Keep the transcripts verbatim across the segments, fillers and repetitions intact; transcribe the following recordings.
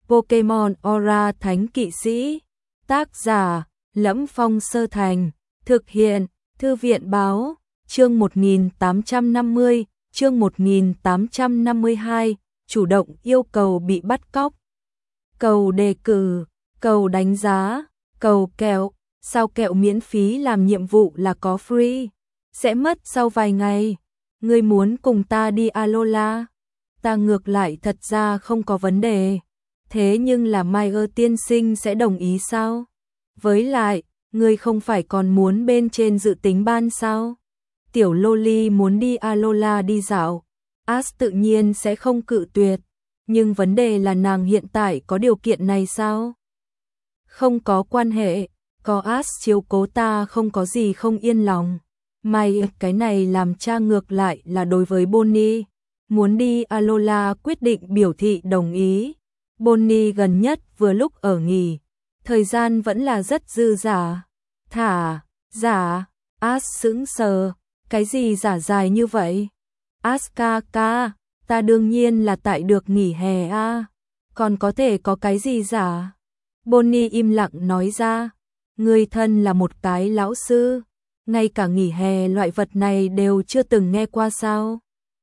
Pokemon Aura Thánh Kỵ Sĩ. Tác giả: Lẫm Phong Sơ Thành. Thực hiện: Thư viện báo. Chương một nghìn tám trăm năm mươi, chương một nghìn tám trăm năm mươi hai, chủ động yêu cầu bị bắt cóc. Cầu đề cử, cầu đánh giá, cầu kẹo, sao kẹo miễn phí làm nhiệm vụ là có free, sẽ mất sau vài ngày. Ngươi muốn cùng ta đi Alola? Ta ngược lại thật ra không có vấn đề. Thế nhưng là Meyer tiên sinh sẽ đồng ý sao? Với lại, ngươi không phải còn muốn bên trên dự tính ban sao? Tiểu Loli muốn đi Alola đi dạo, Ash tự nhiên sẽ không cự tuyệt. Nhưng vấn đề là nàng hiện tại có điều kiện này sao? Không có quan hệ, có Ash chiếu cố ta không có gì không yên lòng. May cái này làm cha ngược lại là đối với Bonnie. Muốn đi Alola quyết định biểu thị đồng ý. Bonnie gần nhất vừa lúc ở nghỉ, thời gian vẫn là rất dư dả. Thả, giả, Ash sững sờ, cái gì giả dài như vậy? Ash ca ca, ta đương nhiên là tại được nghỉ hè a, à. Còn có thể có cái gì giả? Bonnie im lặng nói ra, người thân là một cái lão sư, ngay cả nghỉ hè loại vật này đều chưa từng nghe qua sao?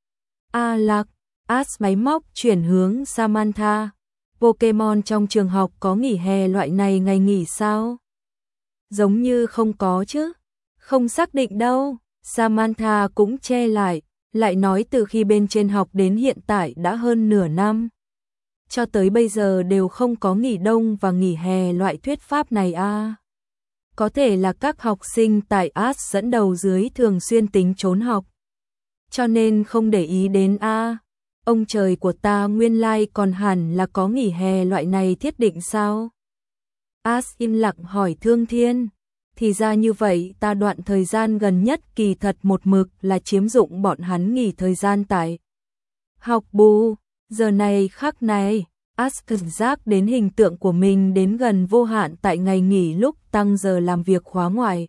A Lạc, Ash máy móc chuyển hướng Samantha. Pokemon trong trường học có nghỉ hè loại này ngày nghỉ sao? Giống như không có chứ, không xác định đâu. Samantha cũng che lại, lại nói từ khi bên trên học đến hiện tại đã hơn nửa năm. Cho tới bây giờ đều không có nghỉ đông và nghỉ hè loại thuyết pháp này a. À. Có thể là các học sinh tại Ash dẫn đầu dưới thường xuyên tính trốn học, cho nên không để ý đến a. À. Ông trời của ta, nguyên lai còn hẳn là có nghỉ hè loại này thiết định sao? Ash im lặng hỏi Thương Thiên. Thì ra như vậy, ta đoạn thời gian gần nhất kỳ thật một mực là chiếm dụng bọn hắn nghỉ thời gian tại học bù. Giờ này khắc này, Ash cảm giác đến hình tượng của mình đến gần vô hạn tại ngày nghỉ lúc tăng giờ làm việc khóa ngoài.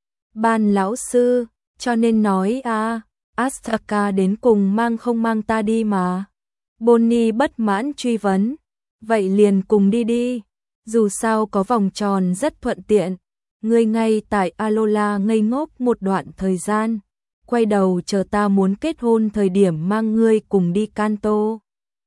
Ban lão sư, cho nên nói a, Astaka đến cùng mang không mang ta đi mà. Bonnie bất mãn truy vấn. Vậy liền cùng đi đi, dù sao có vòng tròn rất thuận tiện. Ngươi ngay tại Alola ngây ngốc một đoạn thời gian, quay đầu chờ ta muốn kết hôn thời điểm mang ngươi cùng đi Kanto.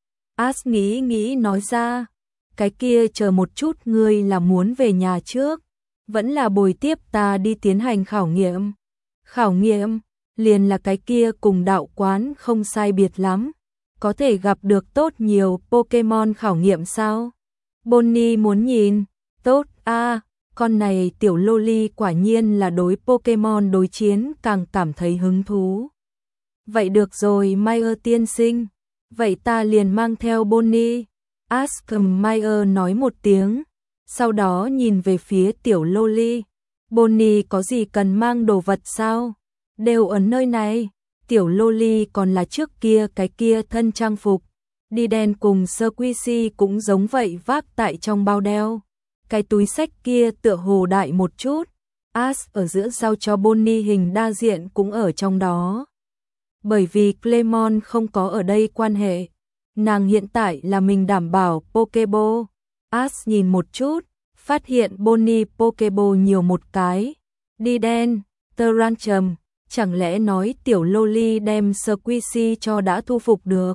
Ash nghĩ nghĩ nói ra, cái kia chờ một chút, ngươi là muốn về nhà trước, vẫn là bồi tiếp ta đi tiến hành khảo nghiệm? Khảo nghiệm, liền là cái kia cùng đạo quán không sai biệt lắm, có thể gặp được tốt nhiều Pokemon khảo nghiệm sao? Bonnie muốn nhìn, tốt a. À, con này tiểu Loli quả nhiên là đối Pokemon đối chiến càng cảm thấy hứng thú. Vậy được rồi Meyer tiên sinh, vậy ta liền mang theo Bonnie. Ash Meyer nói một tiếng, sau đó nhìn về phía tiểu Loli. Bonnie có gì cần mang đồ vật sao? Đều ở nơi này. Tiểu Loli còn là trước kia cái kia thân trang phục, đi đen cùng Squishy cũng giống vậy vác tại trong bao đeo. Cái túi sách kia tựa hồ đại một chút. Ash ở giữa giao cho Bonnie hình đa diện cũng ở trong đó. Bởi vì Clemon không có ở đây quan hệ, nàng hiện tại là mình đảm bảo Pokeball. Ash nhìn một chút, phát hiện Bonnie Pokeball nhiều một cái. Đi đen, Tyrantrum, chẳng lẽ nói tiểu Loli đem Squishy cho đã thu phục được?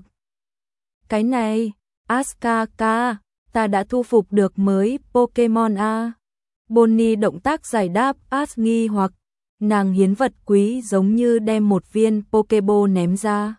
Cái này, Askaka, ta đã thu phục được mới Pokemon a. Bonnie động tác giải đáp Ash nghi hoặc, nàng hiến vật quý giống như đem một viên Pokeball ném ra.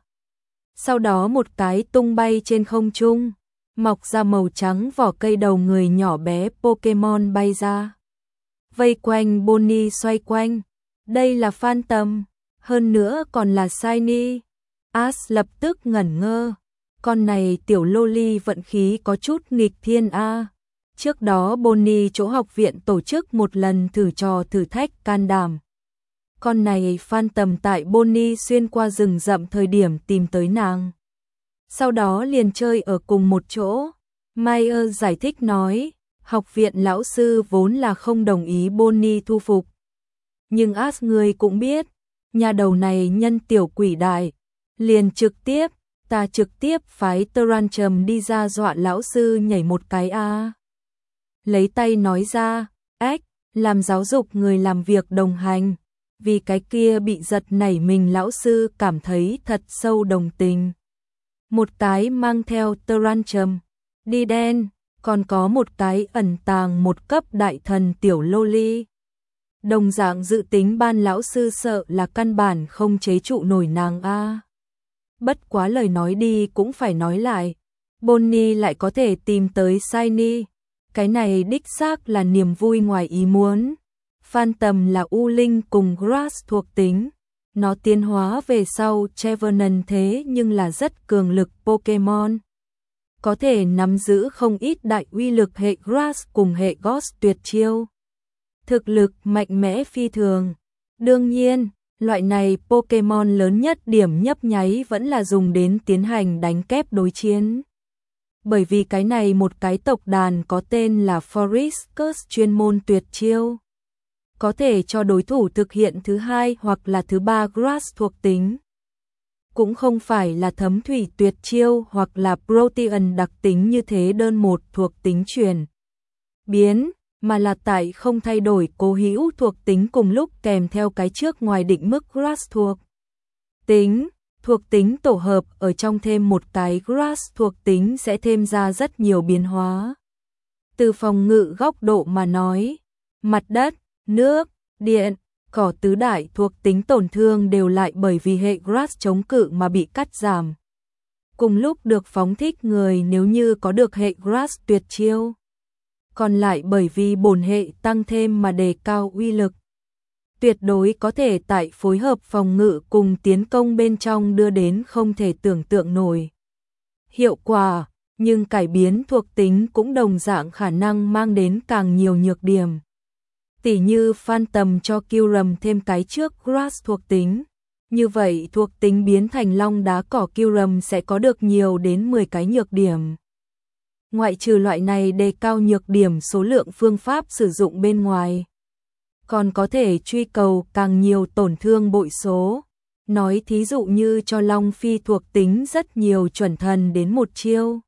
Sau đó một cái tung bay trên không trung, mọc ra màu trắng vỏ cây đầu người nhỏ bé Pokemon bay ra. Vây quanh Bonnie xoay quanh, đây là Phantom, hơn nữa còn là Shiny. Ash lập tức ngẩn ngơ. Con này tiểu Loli vận khí có chút nghịch thiên a. À. Trước đó Bonnie chỗ học viện tổ chức một lần thử trò thử thách can đảm. Con này Phantom tại Bonnie xuyên qua rừng rậm thời điểm tìm tới nàng. Sau đó liền chơi ở cùng một chỗ. Meyer giải thích nói, học viện lão sư vốn là không đồng ý Bonnie thu phục. Nhưng Ash người cũng biết, nhà đầu này nhân tiểu quỷ đại, liền trực tiếp Ta trực tiếp phái Tyrantrum đi ra dọa lão sư nhảy một cái a. À. Lấy tay nói ra, ếch, làm giáo dục người làm việc đồng hành. Vì cái kia bị giật nảy mình lão sư cảm thấy thật sâu đồng tình. Một cái mang theo Tyrantrum, đi đen, còn có một cái ẩn tàng một cấp đại thần tiểu loli. Đồng dạng dự tính ban lão sư sợ là căn bản không chế trụ nổi nàng a. À. Bất quá lời nói đi cũng phải nói lại, Bonnie lại có thể tìm tới Shiny, cái này đích xác là niềm vui ngoài ý muốn. Phantom là U Linh cùng Grass thuộc tính, nó tiến hóa về sau Trevenant thế nhưng là rất cường lực Pokemon. Có thể nắm giữ không ít đại uy lực hệ Grass cùng hệ Ghost tuyệt chiêu. Thực lực mạnh mẽ phi thường. Đương nhiên, loại này Pokemon lớn nhất điểm nhấp nháy vẫn là dùng đến tiến hành đánh kép đối chiến. Bởi vì cái này một cái tộc đàn có tên là Forest Curse chuyên môn tuyệt chiêu. Có thể cho đối thủ thực hiện thứ hai hoặc là thứ ba Grass thuộc tính. Cũng không phải là thấm thủy tuyệt chiêu hoặc là Protean đặc tính như thế đơn một thuộc tính chuyển biến, mà là tại không thay đổi cố hữu thuộc tính cùng lúc kèm theo cái trước ngoài định mức Grass thuộc tính. Thuộc tính tổ hợp ở trong thêm một cái Grass thuộc tính sẽ thêm ra rất nhiều biến hóa. Từ phòng ngự góc độ mà nói, mặt đất, nước, điện, cỏ tứ đại thuộc tính tổn thương đều lại bởi vì hệ Grass chống cự mà bị cắt giảm. Cùng lúc được phóng thích người nếu như có được hệ Grass tuyệt chiêu. Còn lại bởi vì bổn hệ tăng thêm mà đề cao uy lực. Tuyệt đối có thể tại phối hợp phòng ngự cùng tiến công bên trong đưa đến không thể tưởng tượng nổi hiệu quả, nhưng cải biến thuộc tính cũng đồng dạng khả năng mang đến càng nhiều nhược điểm. Tỉ như Phantom cho Kyurem thêm cái trước Grass thuộc tính, như vậy thuộc tính biến thành long đá cỏ Kyurem sẽ có được nhiều đến mười cái nhược điểm. Ngoại trừ loại này đề cao nhược điểm số lượng phương pháp sử dụng bên ngoài, còn có thể truy cầu càng nhiều tổn thương bội số. Nói thí dụ như cho Long Phi thuộc tính rất nhiều chuẩn thần đến một chiêu,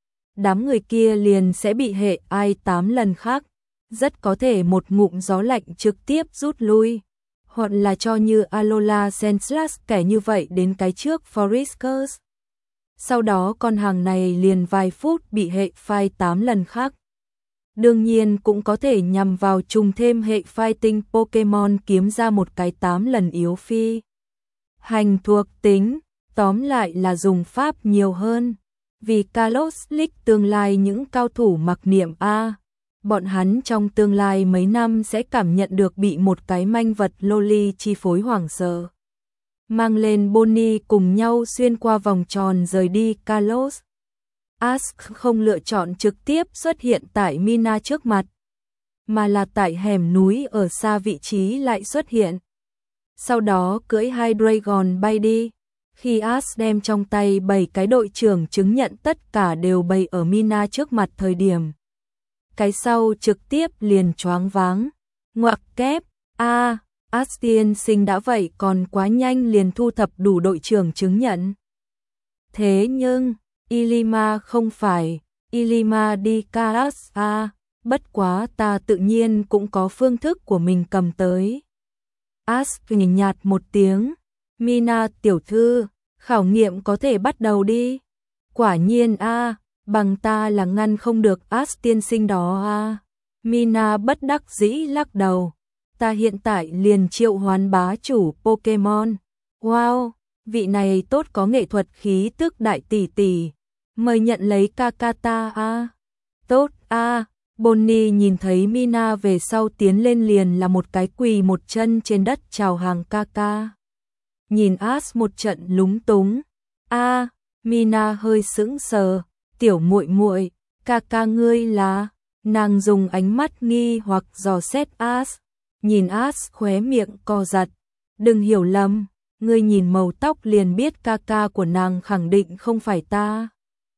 đám người kia liền sẽ bị hệ ai tám lần khác, rất có thể một ngụm gió lạnh trực tiếp rút lui, hoặc là cho như Alola Senseless kẻ như vậy đến cái trước Forest Curse. Sau đó con hàng này liền vài phút bị hệ phai tám lần khác. Đương nhiên cũng có thể nhằm vào trùng thêm hệ fighting Pokemon kiếm ra một cái tám lần yếu phi hành thuộc tính, tóm lại là dùng pháp nhiều hơn. Vì Kalos League tương lai những cao thủ mặc niệm A, bọn hắn trong tương lai mấy năm sẽ cảm nhận được bị một cái manh vật loli chi phối hoảng sợ. Mang lên Bonnie cùng nhau xuyên qua vòng tròn rời đi Kalos. Ash không lựa chọn trực tiếp xuất hiện tại Mina trước mặt, mà là tại hẻm núi ở xa vị trí lại xuất hiện. Sau đó cưỡi hai Dragon bay đi. Khi Ash đem trong tay bảy cái đội trưởng chứng nhận tất cả đều bày ở Mina trước mặt thời điểm, cái sau trực tiếp liền choáng váng. Ngoặc kép, a, à, Ash tiên sinh đã vậy còn quá nhanh liền thu thập đủ đội trưởng chứng nhận. Thế nhưng Ilima không phải, Ilima đi Kalas a, bất quá ta tự nhiên cũng có phương thức của mình cầm tới. Ash nhàn nhạt một tiếng, Mina tiểu thư, khảo nghiệm có thể bắt đầu đi. Quả nhiên a, bằng ta là ngăn không được Ash tiên sinh đó a. Mina bất đắc dĩ lắc đầu, ta hiện tại liền triệu hoán bá chủ Pokemon. Wow, vị này tốt có nghệ thuật khí tức đại tỷ tỷ. Mời nhận lấy Kakata a. Tốt a. Bonnie nhìn thấy Mina về sau tiến lên liền là một cái quỳ một chân trên đất chào hàng Kaka. Nhìn Ash một trận lúng túng. A, Mina hơi sững sờ, tiểu muội muội, Kaka ngươi là? Nàng dùng ánh mắt nghi hoặc dò xét Ash. Nhìn Ash khóe miệng co giật. Đừng hiểu lầm, ngươi nhìn màu tóc liền biết Kaka của nàng khẳng định không phải ta.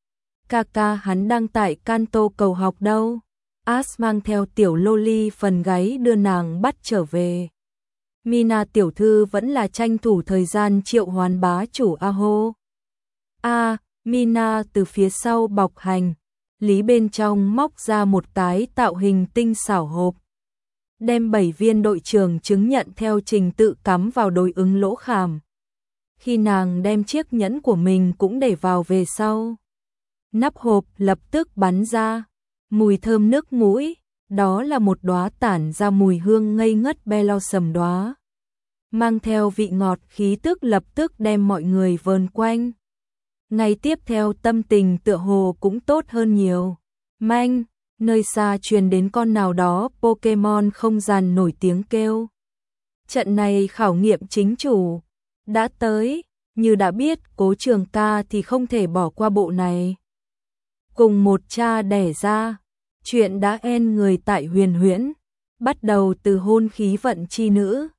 Kaka hắn đang tại Kanto cầu học đâu. Ash mang theo tiểu loli phần gáy đưa nàng bắt trở về. Mina tiểu thư vẫn là tranh thủ thời gian triệu hoán bá chủ Aho. A, Mina từ phía sau bọc hành lý bên trong móc ra một cái tạo hình tinh xảo hộp, đem bảy viên đội trưởng chứng nhận theo trình tự cắm vào đối ứng lỗ khảm. Khi nàng đem chiếc nhẫn của mình cũng để vào về sau, nắp hộp lập tức bắn ra mùi thơm nức mũi, đó là một đóa tản ra mùi hương ngây ngất Blossom đóa, mang theo vị ngọt khí tức lập tức đem mọi người vờn quanh. Ngày tiếp theo tâm tình tựa hồ cũng tốt hơn nhiều. Manh, nơi xa truyền đến con nào đó Pokemon không gian nổi tiếng kêu. Trận này khảo nghiệm chính chủ đã tới, như đã biết Cố Trường Ca thì không thể bỏ qua bộ này. Cùng một cha đẻ ra, chuyện đã en người tại Huyền Huyễn, bắt đầu từ hôn khí vận chi nữ.